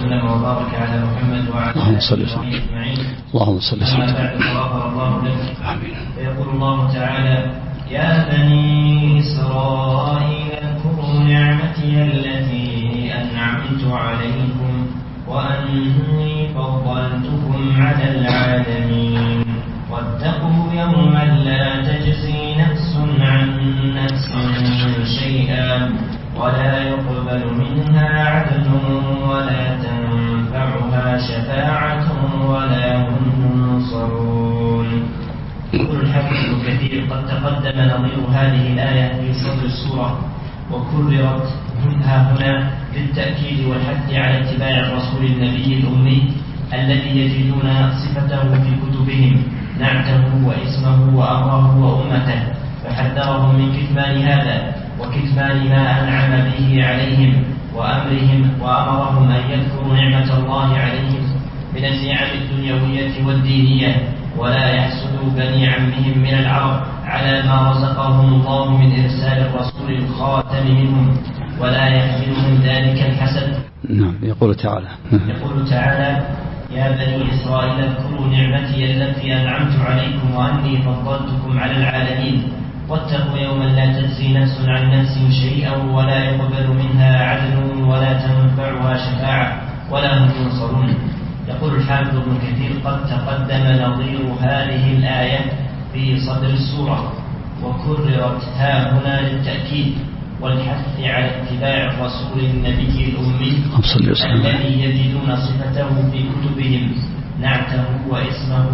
وسلم وبارك على محمد وعلى اللهم صل وسلم. اللهم صل وسلم. أما بعد فغفر الله لك. فيقول الله تعالى: يا بني إسرائيل اذكروا نعمتي التي أنعمت عليكم وأني فضلتكم على العالمين واتقوا يوما لا تجزي نفس عن نفس شيئا ولا يقبل منها عدل ولا تنفعها شفاعة ولا هم ينصرون. يقول الحافظ ابن كثير: قد تقدم نظير هذه الآية في صدر السورة وكررت هنا للتأكيد والحث على اتباع الرسول النبي الأمي الذي يجدون صفته في كتبهم، نعته واسمه وأمره وأمته، فحذرهم من كتمان هذا وكتمان ما أنعم به عليهم وأمرهم أن يذكروا نعمة الله عليهم من النعم الدنيوية والدينية، ولا يحسدوا بني عمهم من العرب على ما رزقهم الله من إرسال الرسول الخاتم منهم، ولا يحملهم ذلك الحسد. نعم. يقول تعالى: يا بني إسرائيل اذكروا نعمتي التي أنعمت عليكم وأني فضلتكم على العالمين واتقوا يوما لا تجزي نفس عن نفس شيئا ولا يقبل منها عدل ولا تنفعها شفاعة ولا هم ينصرون. يقول الحافظ ابن كثير: قد تقدم نظير هذه الآية في صدر السورة وكررت ها هنا للتأكيد والحث على اتباع الرسول النبي الأمي الذي يجدون صفته في كتبهم، نعته واسمه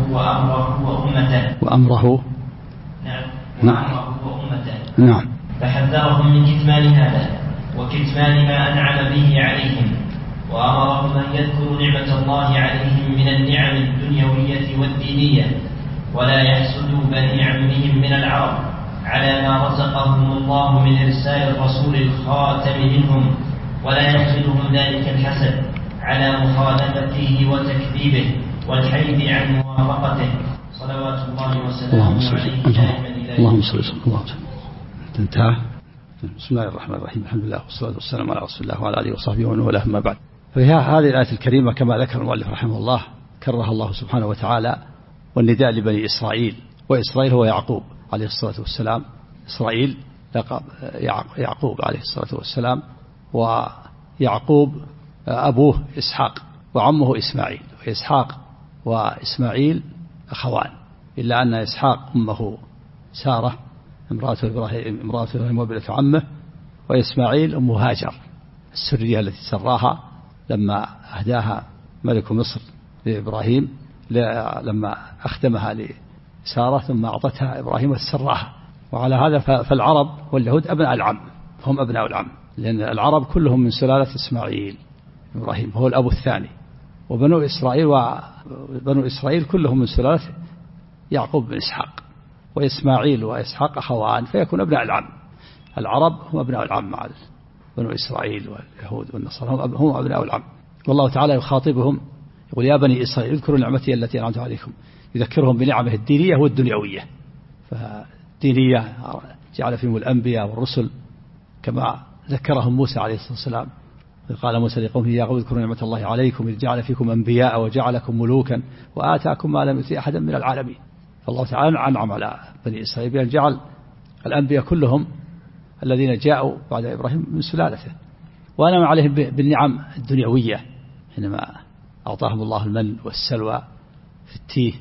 وأمره نعم. فحذرهم من كتمان هذا وكتمان ما أنعم به عليهم، وأمرهم أن يذكروا نعمة الله عليهم من النعم الدنيوية والدينية، ولا يحسدوا بني عمهم من العرب على ما رزقهم الله من إرسال الرسول الخاتم منهم، ولا يحملهم ذلك الحسد على مخالفته وتكذيبه والحيد عن موافقته، صلوات الله وسلامه عليه دائما إلى اللهم صل وسلم. انتهى. بسم الله الرحمن الرحيم. الحمد لله والصلاة والسلام على رسول الله وعلى آله وصحبه ومن والاه، أما بعد. فهي هذه الآية الكريمة كما ذكر المؤلف رحمه الله كررها الله سبحانه وتعالى، والنداء لبني إسرائيل، وإسرائيل هو يعقوب عليه الصلاة والسلام. إسرائيل لقب يعقوب عليه الصلاة والسلام، ويعقوب أبوه إسحاق وعمه إسماعيل، وإسحاق وإسماعيل أخوان، إلا أن إسحاق أمه سارة امرأة إبراهيم وابنة عمه، وإسماعيل أمه هاجر السرية التي سراها لما أهداها ملك مصر لإبراهيم لما أخدمها لسارة ثم أعطتها إبراهيم وسراها. وعلى هذا فالعرب واليهود أبناء العم، هم أبناء العم، لأن العرب كلهم من سلالة إسماعيل، إبراهيم هو الأب الثاني، وبنو إسرائيل كلهم من سلالة يعقوب بن إسحاق، وإسماعيل وإسحاق أخوان فيكون أبناء العم. العرب هم أبناء العم مع بنو إسرائيل واليهود والنصارى هم أبناء العم. والله تعالى يخاطبهم يقول: يا بني إسرائيل اذكروا نعمتي التي أنعمت عليكم، يذكرهم بنعمه الدينية والدنيوية. فالدينية جعل فيهم الأنبياء والرسل كما ذكرهم موسى عليه الصلاة والسلام، قال موسى لقومه: يا قوم اذكروا نعمة الله عليكم إذ جعل فيكم أنبياء وجعلكم ملوكا وآتاكم ما لم يؤت أحدا من العالمين. فالله تعالى أنعم على بني إسرائيل بأن جعل الأنبياء كلهم الذين جاءوا بعد إبراهيم من سلالته، وأنعم عليهم بالنعم الدنيوية حينما أعطاهم الله المن والسلوى في التيه،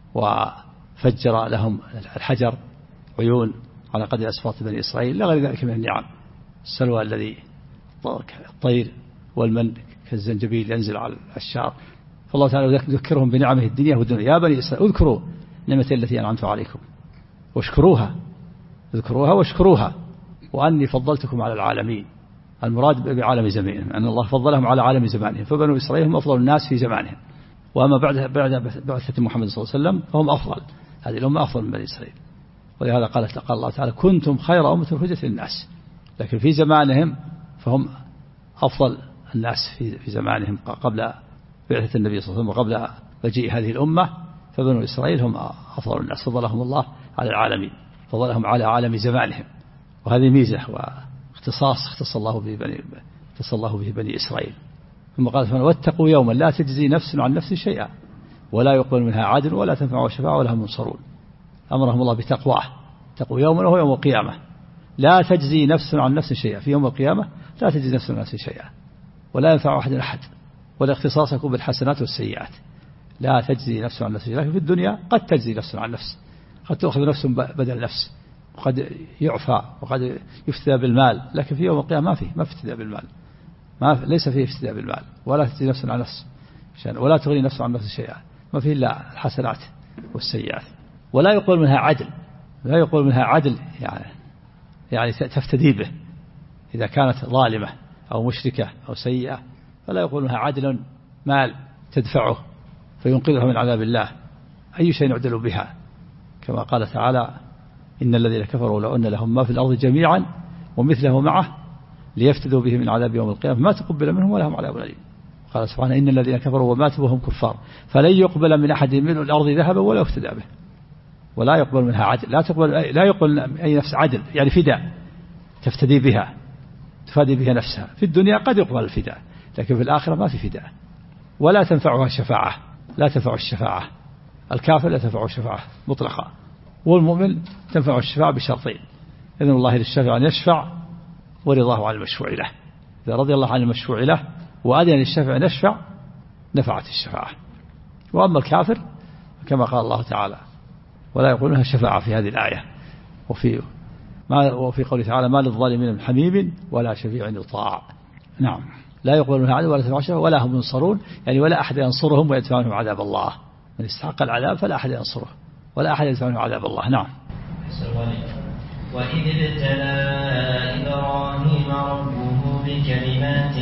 وفجر لهم الحجر عيون على قدر أسفار بني إسرائيل، لا غير ذلك من النعم. السلوى الذي الطير، والمن كالزنجبيل ينزل على الشعر. فالله تعالى يذكرهم بنعمه الدنيا والدنيا: يا بني إسرائيل اذكروا نعمتي التي أنعمت عليكم واشكروها، اذكروها واشكروها، وأني فضلتكم على العالمين. المراد بعالم زمانهم أن الله فضلهم على عالم زمانهم، فبنو إسرائيل هم أفضل الناس في زمانهم، وأما بعد بعثة محمد صلى الله عليه وسلم فهم أفضل، هذه الأمة أفضل من بني إسرائيل. ولهذا قال الله تعالى: كنتم خير أمة أخرجت للناس. لكن في زمانهم فهم أفضل الناس في زمانهم قبل بعثة النبي صلى الله عليه وسلم وقبل مجيء هذه الأمة، فبنو إسرائيل هم أفضل الناس، فضلهم الله على العالمين، فضلهم على عالم زمانهم. وهذه ميزة واختصاص اختص الله به بني إسرائيل. ثم قال واتقوا يوما لا تجزي نفس عن نفس شيئا ولا يقبل منها عدل ولا تنفع شفاعة ولا هم ينصرون. أمرهم الله بتقواه. اتقوا يوما وهو يوم القيامة لا تجزي نفس عن نفس شيئا. في يوم القيامة لا تجزي نفس عن نفس شيئا ولا ينفع أحد والاختصاص يكون بالحسنات والسيئات. لا تجزي نفس عن نفس شيئا. لكن في الدنيا قد تجزي نفس عن نفس، قد تأخذ نفس بدل نفس، وقد يعفى وقد يفتدى بالمال. لكن في يوم القيامة ما في افتداء بالمال، ليس فيه افتداء بالمال ولا تجزي نفس عن نفس ولا تغني نفس عن نفس شيئا. ما فيه إلا الحسنات والسيئات. ولا يقبل منها عدل. لا يقبل منها عدل يعني تفتدي به إذا كانت ظالمة أو مشركة أو سيئة، فلا يقبل منها عدل مال تدفعه فينقذها من عذاب الله. أي شيء يعدل بها، كما قال تعالى إن الذين كفروا لو أن لهم ما في الأرض جميعا ومثله معه ليفتدوا به من عذاب يوم القيامة ما تقبل منهم ولهم عذاب أليم. قال سبحانه إن الذين كفروا وماتوا وهم كفار فلن يقبل من أحد من الأرض ذهبا ولا افتدى به. ولا يقبل منها عدل. لا يقبل أي نفس عدل يعني فداء تفتدي بها تفادي بها نفسها. في الدنيا قد يقبل الفداء، لكن في الآخرة ما في فداء. ولا تنفعها الشفاعة. لا تنفع الشفاعة. الكافر لا تنفع الشفاعة مطلقا، والمؤمن تنفع الشفاعة بشرطين: إذن الله للشافع أن يشفع ورضاه عن المشفوع له. إذا رضي الله عن المشفوع له وأذن للشافع أن يشفع نفعت الشفاعة. وأما الكافر كما قال الله تعالى ولا يقولونها شفاعة في هذه الآية. وفي قوله تعالى ما للظالمين من حميم ولا شفيع يطاع. نعم. لا يقبلونها عدل ولا تنفع شفاعة ولا هم ينصرون، يعني ولا أحد ينصرهم ويدفع عنهم عذاب الله. من استحق العذاب فلا أحد ينصره ولا أحد يدفع عنه عذاب الله. نعم. وإذ ابتلى إبراهيم ربه بكلمات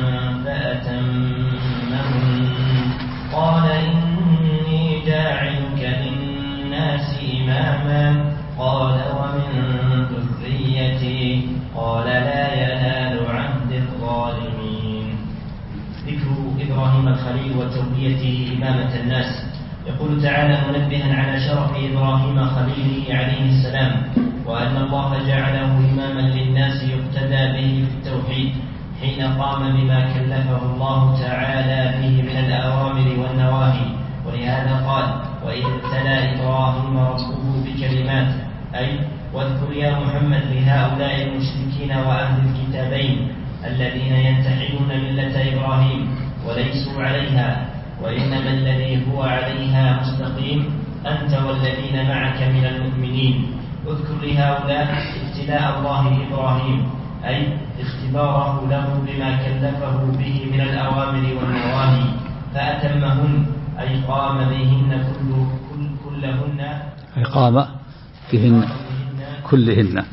فأتمهن قال إني جاعلك للناس إماما قال ومن ذريتي قال لا ينال عهد الظالمين. ذكر إبراهيم الخليل وتربيته إمامة الناس. يقول تعالى منبها على شرف إبراهيم خليله عليه السلام، وأن الله جعله إماما للناس يقتدى به في التوحيد حين قام بما كلفه الله تعالى به من الأوامر والنواهي. ولهذا قال وإذ ابتلى إبراهيم ربه بكلمات، أي واذكر يا محمد لهؤلاء المشركين وأهل الكتابين الذين ينتحلون ملة إبراهيم وليسوا عليها، وإنما الذي هو عليها مستقيم أنت والذين معك من المؤمنين. اذكر لهؤلاء ابتلاء الله إبراهيم، أي اختباره له بما كلفه به من الأوامر والنواهي فأتمهن، أي قام بهن كلهن، أي قام بهن كلهن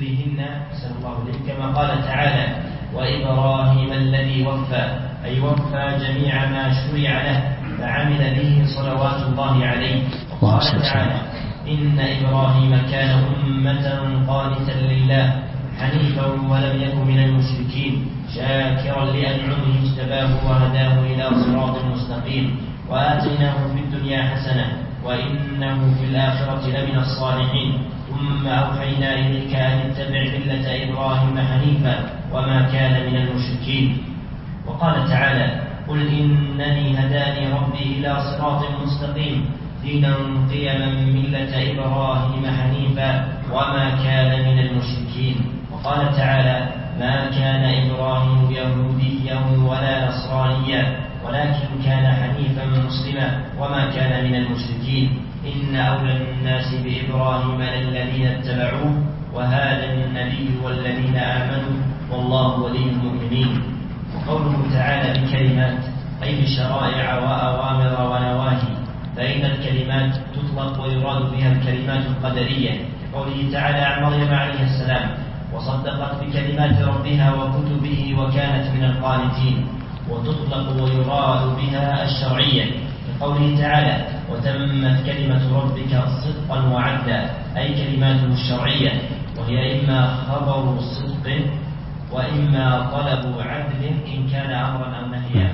كما قال تعالى وإبراهيم الذي وفى، أي وفى جميع ما شرع له فعمل به صلوات الله عليه. وقال تعالى إن إبراهيم كان أمة قانتا لله حنيفا ولم يكن من المشركين شاكرا لأنعمه اجتباه وهداه إلى صراط مستقيم وآتيناه في الدنيا حسنة وإنه في الآخرة لمن الصالحين. ثم أوحينا إليك أن اتبع ملة إبراهيم حنيفا وما كان من المشركين. وقال تعالى قل إنني هداني ربي إلى صراط مستقيم دينا قيما ملة إبراهيم حنيفا وما كان من المشركين. وقال تعالى ما كان إبراهيم يهوديا ولا نصرانيا ولكن كان حنيفا مسلما وما كان من المشركين. إن أولى الناس بإبراهيم للذين اتبعوه وهذا النبي والذين آمنوا والله ولي المؤمنين. وقوله تعالى بكلمات أي بشرائع وأوامر ونواهي، فإن الكلمات تطلق ويراد بها الكلمات القدرية قوله تعالى عن مريم عليه السلام وصدقت بكلمات ربها وكتبه وكانت من القانتين. وتطلق ويراد بها الشرعية قوله تعالى وتمت كلمة ربك صدقا وعدلا، أي كلماته الشرعية، وهي إما خبر صدق وإما طلب عدل إن كان أمرا أو نهيا.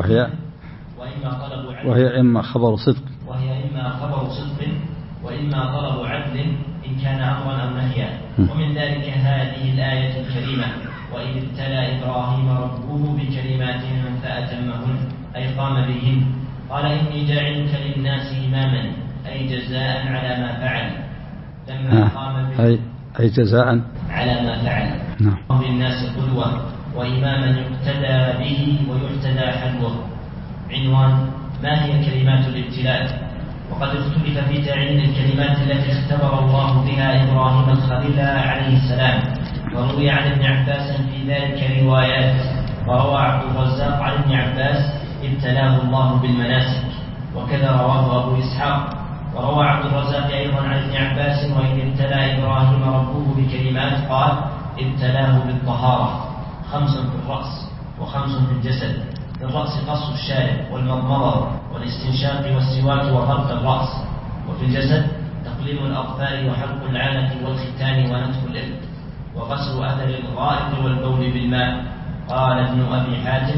وهي إما خبر صدق وإما طلب عدل إن كان أمرا أو نهيا. ومن ذلك هذه الآية الكريمة وإذ ابتلى إبراهيم ربه بكلمات فأتمهن أي قام بهن. قال إني جاعلك للناس إماما أي جزاء على ما فعل. لما قام أي جزاء على ما فعل. بالناس قدوة وإماما يقتدى به ويحتدى حلوه. عنوان: ما هي كلمات الابتلاء؟ وقد اختلف في تعيين الكلمات التي اختبر الله بها إبراهيم الخليل عليه السلام، وروي عن ابن عباس في ذلك روايات. وروى عبد الرزاق عن ابن عباس ابتلاه الله بالمناسك، وكذا رواه أبو إسحاق. وروى عبد الرزاق أيضا عن ابن عباس: وإذ ابتلى إبراهيم ربه بكلمات قال ابتلاه بالطهارة، 5 في الرأس و5 في الجسد. في الرأس قص الشارب والمضمضة والاستنشاق والسواك وغرق الرأس، وفي الجسد تقليم الأظفار وحلق العانة والختان ونتف الإبط وغسل أثر الغائط والبول بالماء. قال ابن أبي حاتم: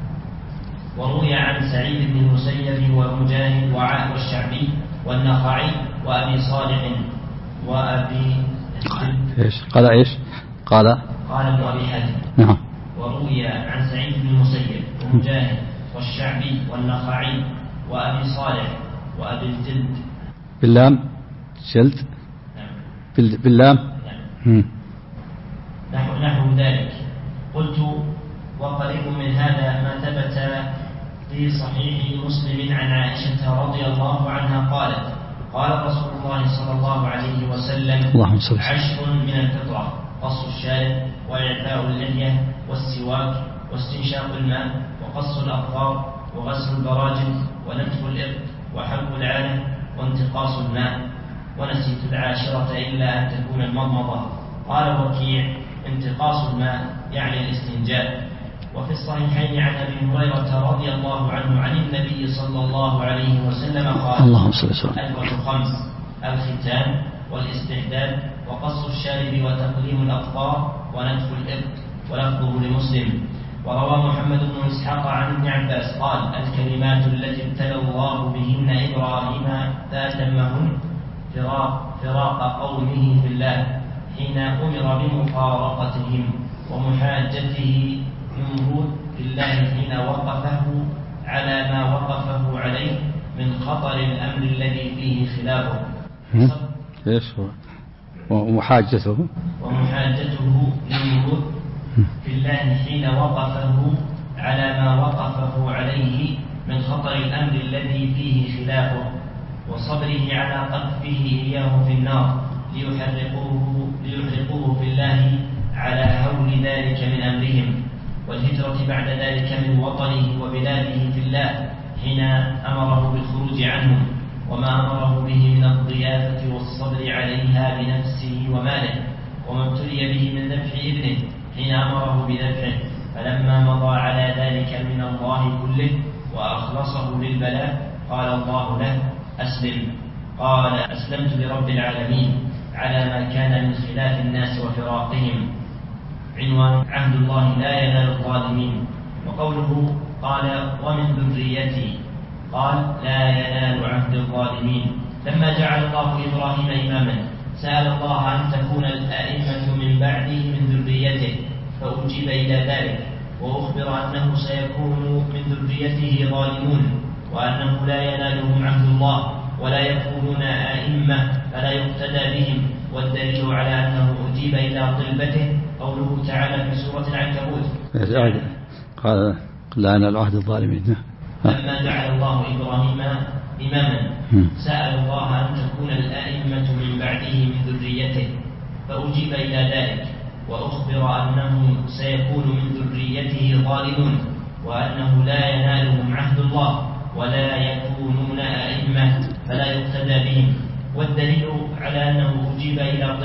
وروي عن سعيد بن المسيب ومجاهد والشعبي والنخعي وأبي صالح وأبي قال إيش؟ قال ابن أبي حاتم. نعم. وروي عن سعيد بن المسيب ومجاهد والشعبي والنخعي وأبي صالح وأبي الجلد. باللام جلد. نعم. باللام. نعم. نحو ذلك. قلت: وقريب من هذا ما ثبت في صحيح مسلم عن عائشة رضي الله عنها قالت: قال رسول الله صلى الله عليه وسلم: 10 من الفطرة: قص الشارب وإعفاء اللحية والسواك واستنشاق الماء وقص الأظفار وغسل البراجم ونتف الإبط وحلق العانة وانتقاص الماء. ونسيت 10 إلا أن تكون المضمضة. قال وكيع: انتقاص الماء يعني الاستنجاء. وفي الصحيحين عن أبي هريرة رضي الله عنه عن النبي صلى الله عليه وسلم قال: اللهم صل وسلم: الفطر 5: الختان والاستحداد وقص الشارب وتقليم الأظفار ونتف الإبط. ولفظه لمسلم. وروى محمد بن إسحاق عن ابن عباس قال: الكلمات التي ابتلى الله بهن إبراهيم فأتمهن فراق قومه في الله حين أمر بمفارقتهم، ومحاجته نمرود في الله حين وقفه على ما وقفه عليه من خطر الأمر الذي فيه خلافه. ايش هو؟ ومحاجته نمرود في الله حين وقفه على ما وقفه عليه من خطر الأمر الذي فيه خلافه، وصبره على قذفه إياه في النار ليحرقوه في الله على هول ذلك من أمرهم، والهجرة بعد ذلك من وطنه وبلاده في الله حين أمره بالخروج عنهم، وما أمره به من الضيافة والصبر عليها بنفسه وماله، وما ابتلي به من ذبح ابنه حين أمره بذبحه، فلما مضى على ذلك من الله كله وأخلصه للبلاء قال الله له: أسلم. قال: أسلمت لرب العالمين على ما كان من خلاف الناس وفراقهم. عنوان: عهد الله لا ينال الظالمين. وقوله قال: ومن ذريتي، قال: لا ينال عهد الظالمين. لما جعل الله إبراهيم إماما سأل الله أن تكون الأئمة من بعده من ذريته، فأجيب إلى ذلك، وأخبر أنه سيكون من ذريته ظالمون، وأنه لا ينالهم عهد الله ولا يكونون أئمة فلا يقتدى بهم. والدليل على أنه أجيب إلى طلبته قوله تعالى في سورة العنكبوت: قال: لا ينال عهد الظالمين. لما جعل الله إبراهيم إماما سأل الله أن تكون الأئمة من بعده من ذريته، فأجيب إلى ذلك، وأخبر أنه سيكون من ذريته ظالمون، وأنه لا ينالهم عهد الله ولا يكونون أئمة فلا يقتدى بهم. والدليل على أنه أجيب إلى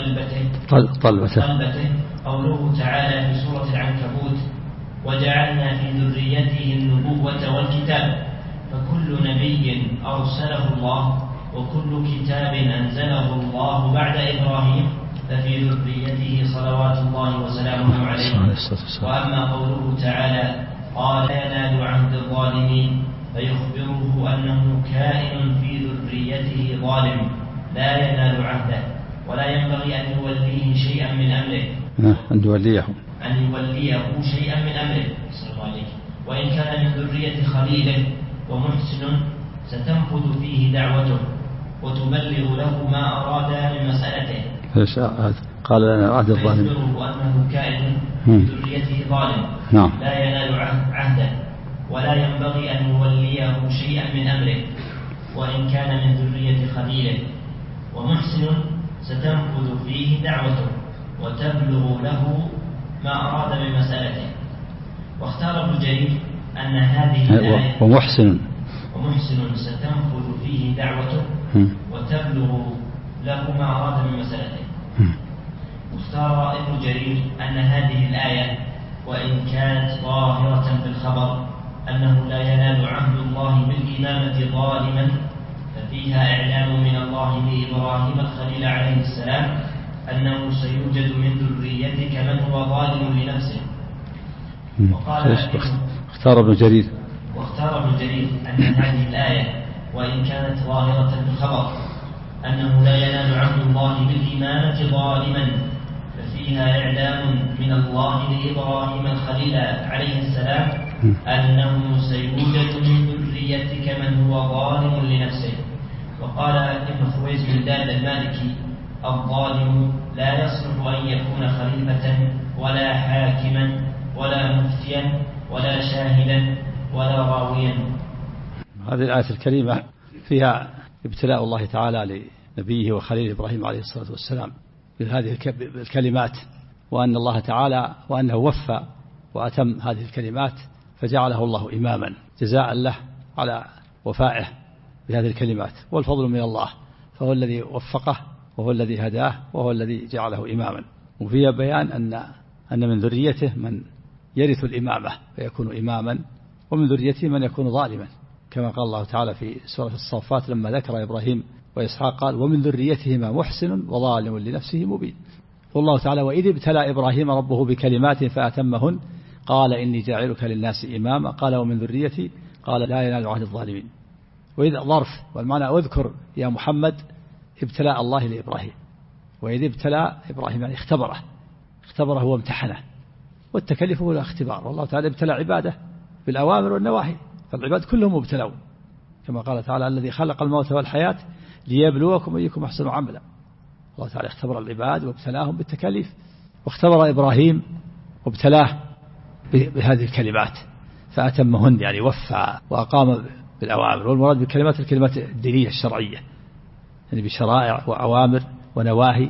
طلبته قوله تعالى في سورة العنكبوت: وجعلنا في ذريته النبوة والكتاب. فكل نبي أرسله الله وكل كتاب أنزله الله بعد إبراهيم ففي ذريته صلوات الله وسلامه عليه. وأما قوله تعالى: قال: لا ينال عهد الظالمين، فيخبره أنه كائن في ذريته ظالم لا ينال عهده ولا ينبغي أن يوليه شيئا من أمره، أن يوليه شيئا من أمره صلى الله عليه، وإن كان من ذرية خليله ومحسن ستنفذ فيه دعوته وتبلغ له ما أراد من مسألته. قال لنا عهد الظالم أنه كائن من ذريته ظالم لا ينال عهدا ولا ينبغي أن يوليه شيئا من أمره، وإن كان من ذرية خليله ومحسن ستنفذ فيه دعوته وتبلغ له ما أراد من مسألته. واختار ابن جرير أن هذه الآية ومحسن ستنفذ فيه دعوته وتبلغ له ما أراد من مسألته. واختار ابن جرير أن هذه الآية وإن كانت ظاهرة في الخبر أنه لا ينال عهد الله بالإمامة ظالما، ففيها إعلام من الله لإبراهيم الخليل عليه السلام أنه سيوجد من ذريتك من هو ظالم لنفسه. اختار ابن جرير أن هذه الآية وإن كانت ظاهرة في الخبر أنه لا ينال عهد الله بالإمامة ظالما، ففيها إعلام من الله لإبراهيم الخليل عليه السلام أنه سيوجد من ذريتك من هو ظالم لنفسه. وقال ابن خويز بن داد المالكي: الظالم لا يصلح أن يكون خليفة ولا حاكما ولا مفتيا ولا شاهدا ولا راويا. هذه الآية الكريمة فيها ابتلاء الله تعالى لنبيه وخليل إبراهيم عليه الصلاة والسلام بهذه الكلمات، وأن الله تعالى وأنه وفى وأتم هذه الكلمات فجعله الله إماما جزاء له على وفائه بهذه الكلمات، والفضل من الله، فهو الذي وفقه وهو الذي هداه وهو الذي جعله إماما. وفيها بيان أن من ذريته من يرث الإمامة فيكون إماما، ومن ذريته من يكون ظالما، كما قال الله تعالى في سورة الصافات لما ذكر إبراهيم وإسحاق قال: ومن ذريتهما محسن وظالم لنفسه مبين. والله تعالى: وإذ ابتلى إبراهيم ربه بكلمات فأتمهن قال إني جاعلك للناس إماما قال ومن ذريتي قال لا ينال عهد الظالمين. وإذ ظرف، والمعنى اذكر يا محمد ابتلاء الله لإبراهيم، وإذ ابتلى إبراهيم يعني اختبره وامتحنه، والتكليف هو الاختبار. والله تعالى ابتلى عباده بالأوامر والنواهي، فالعباد كلهم مبتلون، كما قال تعالى: الذي خلق الموت والحياة ليبلوكم أيكم أحسن عملا. الله تعالى اختبر العباد وابتلاهم بالتكاليف، واختبر إبراهيم وابتلاه بهذه الكلمات فأتمهن، يعني وفى وأقام بالأوامر. والمراد بالكلمات الكلمات الدينية الشرعية، يعني بشرائع وأوامر ونواهي،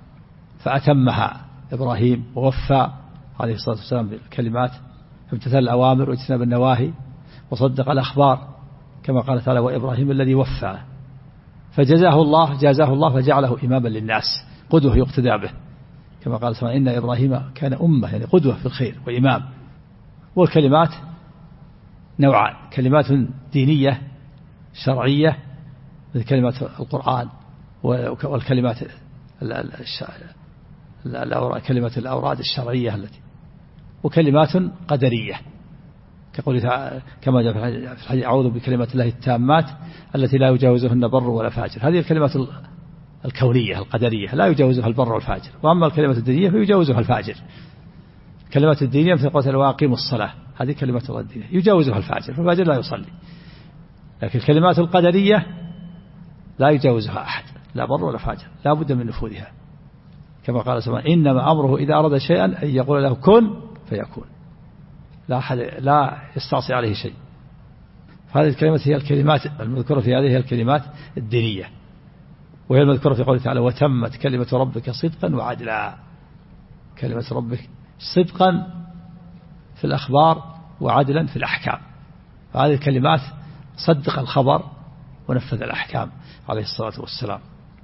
فأتمها إبراهيم ووفى عليه الصلاة والسلام بالكلمات، امتثل الأوامر واجتنب النواهي وصدق الأخبار، كما قال تعالى: وإبراهيم الذي وفى. فجزاه الله فجعله إماما للناس قدوة يقتدى به، كما قال تعالى: إن إبراهيم كان أمة، يعني قدوة في الخير وإمام. والكلمات نوعان: كلمات دينية شرعية مثل كلمات القرآن والكلمات كلمة الأوراد الشرعية التي، وكلمات قدرية كقول كما جاء في الحديث: أعوذ بكلمات الله التامات التي لا يجاوزهن بر ولا فاجر. هذه الكلمات الكونية القدرية لا يجاوزها البر والفاجر. وأما الكلمات الدينية فيجاوزها الفاجر. كلمات الدينية مثل قوله: وأقيموا الصلاة، هذه كلمات الله الدينية يجاوزها الفاجر، فالفاجر لا يصلي. لكن الكلمات القدرية لا يجاوزها أحد، لا بر ولا فاجر، لا بد من نفوذها، كما قال سبحانه: إنما أمره إذا أراد شيئا أن يقول له كن فيكون، لا يستعصي عليه شيء. فهذه الكلمات هي الكلمات المذكورة في هذه هي الكلمات الدينية، وهي المذكورة في قوله تعالى: وتمت كلمة ربك صدقا وعدلا. كلمة ربك صدقا في الأخبار وعدلا في الأحكام. فهذه الكلمات صدق الخبر ونفذ الأحكام عليه الصلاة والسلام.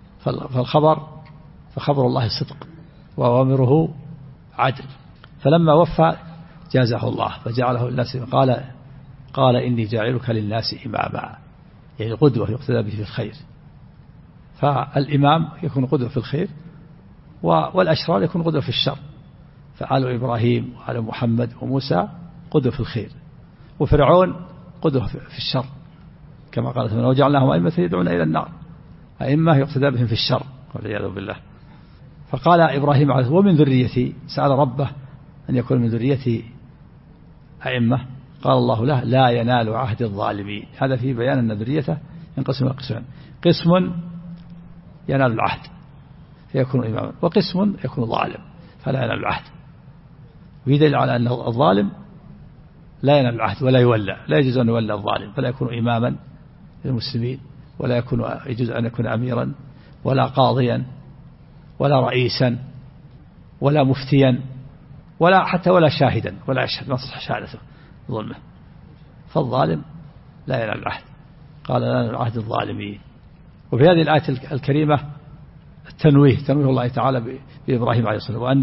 فخبر الله صدق وأوامره عدل. فلما وفى جازه الله فجعله الناس قال إني جاعلك للناس إماما، يعني قدوة يقتدى به في الخير. فالإمام يكون قدوة في الخير، والأشرار يكون قدوة في الشر. فآل إبراهيم وآل محمد وموسى قدوة في الخير، وفرعون قدوة في الشر، كما قال تعالى: وجعلناهم أئمة يدعون إلى النار، أئمة يقتدى بهم في الشر والعياذ بالله. فقال إبراهيم عليه ومن ذريتي، سأل ربه أن يكون من ذريتي أئمة، قال الله له لا ينال عهد الظالمين. هذا فيه بيان أن ذريته ينقسم إلى قسمين، قسم ينال العهد فيكون إماما، وقسم يكون ظالم فلا ينال العهد. ويدل على أن الظالم لا ينال العهد ولا يولى، لا يجوز أن يولى الظالم، فلا يكون إماما للمسلمين، ولا يجوز أن يكون أميرا ولا قاضيا ولا رئيسا ولا مفتيا ولا حتى ولا شاهدا، ولا يشهد، ما تصح شهادته ظلمه. فالظالم لا ينال العهد، قال لا ينال العهد الظالمين. وفي هذه الآية الكريمة تنويه الله تعالى بإبراهيم عليه الصلاة والسلام،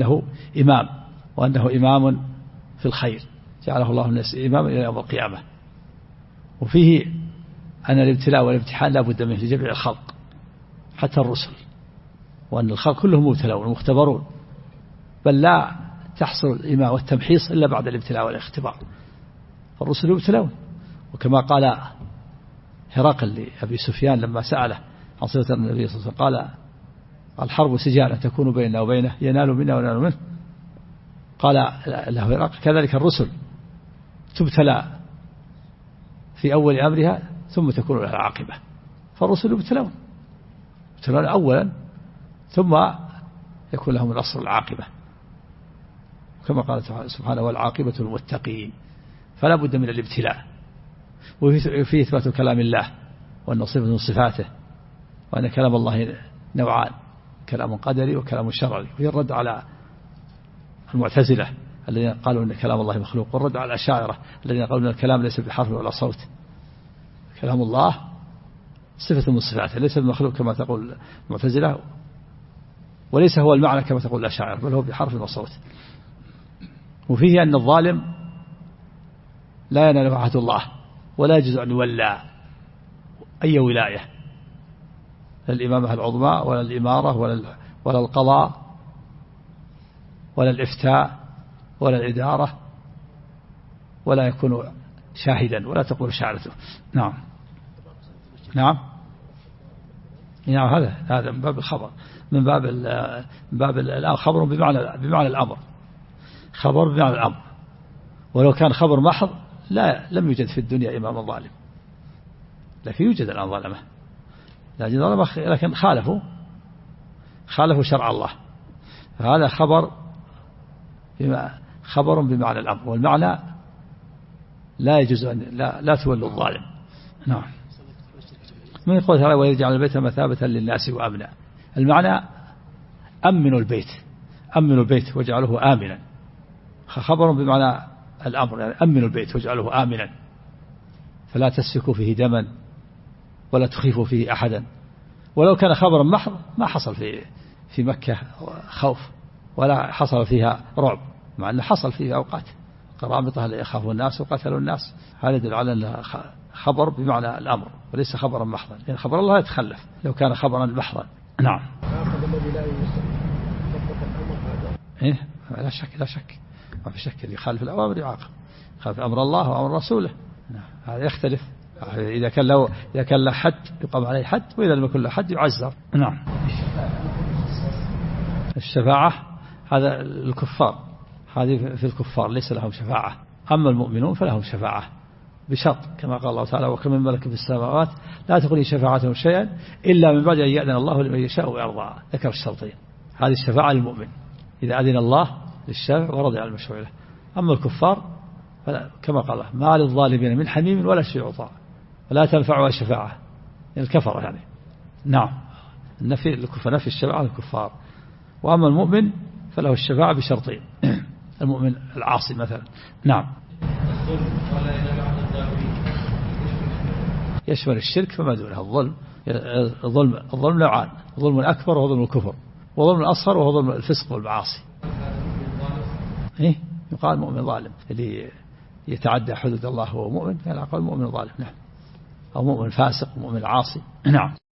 وأنه إمام في الخير، جعله الله الناس إماما إلى يوم القيامة. وفيه أن الابتلاء والامتحان لا بد منه لجميع الخلق حتى الرسل، وأن الخلق كلهم مبتلون ومختبرون، بل لا تحصل الإيمان والتمحيص إلا بعد الابتلاء والاختبار. فالرسل يبتلون، وكما قال هرقل لأبي سفيان لما سأله عن صفة النبي صلى الله عليه وسلم، قال الحرب سجال تكون بيننا وبينه ينال منا وننال منه. قال له هرقل كذلك الرسل تبتلى في أول أمرها ثم تكون لها العاقبة. فالرسل يبتلون أولا ثم يكون لهم النصر العاقبة، كما قال سبحانه والعاقبة للمتقين. فلا بد من الابتلاء. وفي إثبات كلام الله وأن صفة من صفاته، وأن كلام الله نوعان، كلام قدري وكلام شرعي. وهي الرد على المعتزلة الذين قالوا أن كلام الله مخلوق، والرد على الأشاعرة الذين قالوا أن الكلام ليس بحرف ولا صوت. كلام الله صفة من صفاته، ليس بمخلوق كما تقول المعتزلة، وليس هو المعنى كما تقول الأشاعرة، بل هو بحرف وصوت. وفيه أن الظالم لا ينال عهد الله، ولا يجوز أن يولى أي ولاية، لا الإمامة العظمى ولا الإمارة ولا القضاء ولا الإفتاء ولا الإدارة، ولا يكون شاهدا ولا تقول شهادته. نعم هذا من باب الخبر، من باب الخبر بمعنى الأمر، خبر بمعنى الأمر. ولو كان خبر محض لم يوجد في الدنيا إمام ظالم، لكن يوجد الآن ظلمة، لكن خالفوا شرع الله. فهذا خبر بمعنى الأمر، والمعنى لا يجوز أن لا تولوا الظالم. نعم. من يقول تعالى ويجعل البيت مثابة للناس وأمنا، المعنى أمنوا البيت واجعله آمنا. خبر بمعنى الأمر، يعني أمنوا البيت واجعله آمنا، فلا تسفكوا فيه دما ولا تخيفوا فيه أحدا. ولو كان خبرا محض ما حصل في مكة خوف ولا حصل فيها رعب، مع أنه حصل فيه أوقات قرامطة اللي يخافوا الناس وقتلوا الناس. هذا يدل على أنه خبر بمعنى الأمر وليس خبرا محضا، لأن خبر الله يتخلف لو كان خبرا محضا. نعم. لا شك ما في شك، اللي يخالف الأوامر يعاقب، يخالف أمر الله وأمر رسوله. هذا يختلف. إذا كان له حد يقام عليه حد، وإذا لم يكن له حد يعزر. نعم. الشفاعة هذا الكفار، هذه في الكفار ليس لهم شفاعة. أما المؤمنون فلهم شفاعة بشرط، كما قال الله تعالى وكم من ملك في السماوات لا تغني شفاعتهم شيئا إلا من بعد أن يأذن الله لمن يشاء ويرضى. ذكر الشرطين. هذه الشفاعة للمؤمن إذا أذن الله للشافع ورضي عن المشروع له. أما الكفار كما قال الله ما للظالمين من حميم ولا شيء يطاع ولا تنفعها شفاعة، الكفر يعني. نعم. نفي الشفاعة للكفار. وأما المؤمن فله الشفاعة بشرطين، المؤمن العاصي مثلا. نعم. يشمل الشرك فما دونه الظلم نوعان، ظلم أكبر وهو ظلم الكفر، وظلم الأصغر وهو ظلم الفسق والمعاصي. يقال مؤمن ظالم اللي يتعدى حدود الله وهو مؤمن، يعني أقول مؤمن ظالم. نعم. أو مؤمن فاسق ومؤمن عاصي. نعم.